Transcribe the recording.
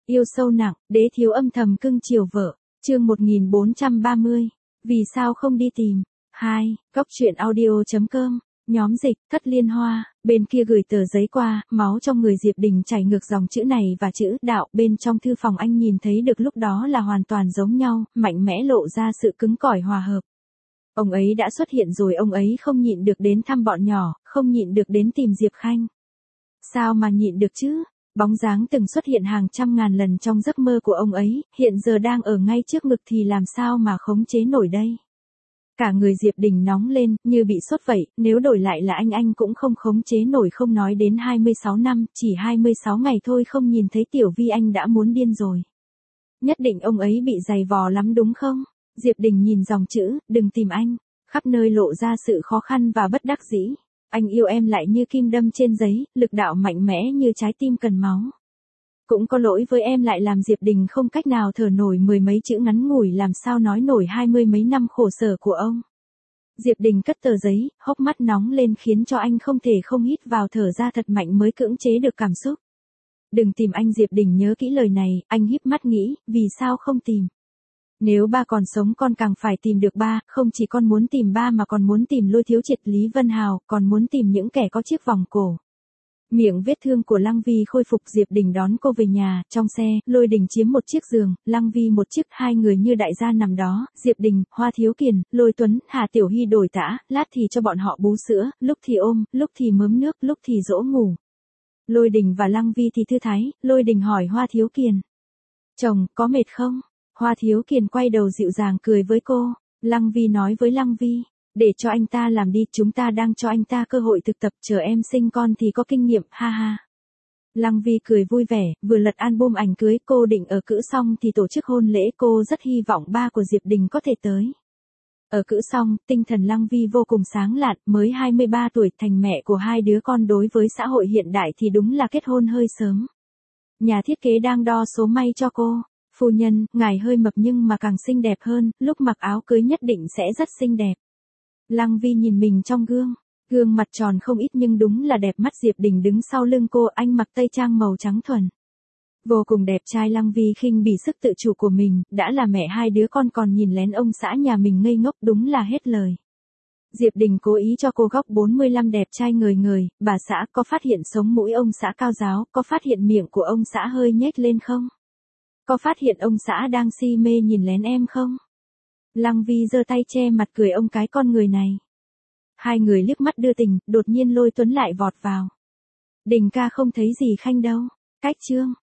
Yêu sâu nặng, đế thiếu âm thầm cưng chiều vợ. Chương 1430. Vì sao không đi tìm? 2. Góc truyện audio.com. Nhóm dịch, Thất Liên Hoa, bên kia gửi tờ giấy qua, máu trong người Diệp Đình chảy ngược dòng chữ này và chữ đạo bên trong thư phòng anh nhìn thấy được lúc đó là hoàn toàn giống nhau, mạnh mẽ lộ ra sự cứng cỏi hòa hợp. Ông ấy đã xuất hiện rồi, ông ấy không nhịn được đến thăm bọn nhỏ, không nhịn được đến tìm Diệp Khanh. Sao mà nhịn được chứ? Bóng dáng từng xuất hiện hàng trăm ngàn lần trong giấc mơ của ông ấy, hiện giờ đang ở ngay trước ngực thì làm sao mà khống chế nổi đây? Cả người Diệp Đình nóng lên, như bị sốt vậy, nếu đổi lại là anh cũng không khống chế nổi, không nói đến 26 năm, chỉ 26 ngày thôi không nhìn thấy Tiểu Vi anh đã muốn điên rồi. Nhất định ông ấy bị dày vò lắm đúng không? Diệp Đình nhìn dòng chữ, đừng tìm anh, khắp nơi lộ ra sự khó khăn và bất đắc dĩ. Anh yêu em lại như kim đâm trên giấy, lực đạo mạnh mẽ như trái tim cần máu. Cũng có lỗi với em lại làm Diệp Đình không cách nào thở nổi mười mấy chữ ngắn ngủi, làm sao nói nổi 20 mấy năm khổ sở của ông. Diệp Đình cất tờ giấy, hốc mắt nóng lên khiến cho anh không thể không hít vào thở ra thật mạnh mới cưỡng chế được cảm xúc. Đừng tìm anh. Diệp Đình nhớ kỹ lời này, anh híp mắt nghĩ, vì sao không tìm? Nếu ba còn sống con càng phải tìm được ba, không chỉ con muốn tìm ba mà còn muốn tìm Lôi Thiếu Triệt, Lý Vân Hào, còn muốn tìm những kẻ có chiếc vòng cổ. Miệng vết thương của Lăng Vi khôi phục. Diệp Đình đón cô về nhà, trong xe, Lôi Đình chiếm một chiếc giường, Lăng Vi một chiếc, hai người như đại gia nằm đó, Diệp Đình, Hoa Thiếu Kiền, Lôi Tuấn, Hà Tiểu Hy đổi tã, lát thì cho bọn họ bú sữa, lúc thì ôm, lúc thì mớm nước, lúc thì dỗ ngủ. Lôi Đình và Lăng Vi thì thư thái, Lôi Đình hỏi Hoa Thiếu Kiền. Chồng, có mệt không? Hoa Thiếu Kiền quay đầu dịu dàng cười với cô. Lăng Vi nói với Lăng Vi, để cho anh ta làm đi, chúng ta đang cho anh ta cơ hội thực tập, chờ em sinh con thì có kinh nghiệm, ha ha. Lăng Vi cười vui vẻ, vừa lật album ảnh cưới, cô định ở cữ xong thì tổ chức hôn lễ, cô rất hy vọng ba của Diệp Đình có thể tới. Ở cữ xong, tinh thần Lăng Vi vô cùng sáng lạn, mới 23 tuổi, thành mẹ của hai đứa con, đối với xã hội hiện đại thì đúng là kết hôn hơi sớm. Nhà thiết kế đang đo số may cho cô. Phu nhân, ngài hơi mập nhưng mà càng xinh đẹp hơn, lúc mặc áo cưới nhất định sẽ rất xinh đẹp. Lăng Vi nhìn mình trong gương, gương mặt tròn không ít nhưng đúng là đẹp mắt. Diệp Đình đứng sau lưng cô, anh mặc tây trang màu trắng thuần. Vô cùng đẹp trai. Lăng Vi khinh bỉ sức tự chủ của mình, đã là mẹ hai đứa con còn nhìn lén ông xã nhà mình ngây ngốc, đúng là hết lời. Diệp Đình cố ý cho cô góc 45 đẹp trai ngời ngời, bà xã, có phát hiện sống mũi ông xã cao giáo, có phát hiện miệng của ông xã hơi nhếch lên không? Có phát hiện ông xã đang si mê nhìn lén em không? Lăng Vi giơ tay che mặt cười, ông cái con người này. Hai người liếc mắt đưa tình, đột nhiên Lôi Tuấn lại vọt vào. Đình ca không thấy gì Khanh đâu. Cách chương.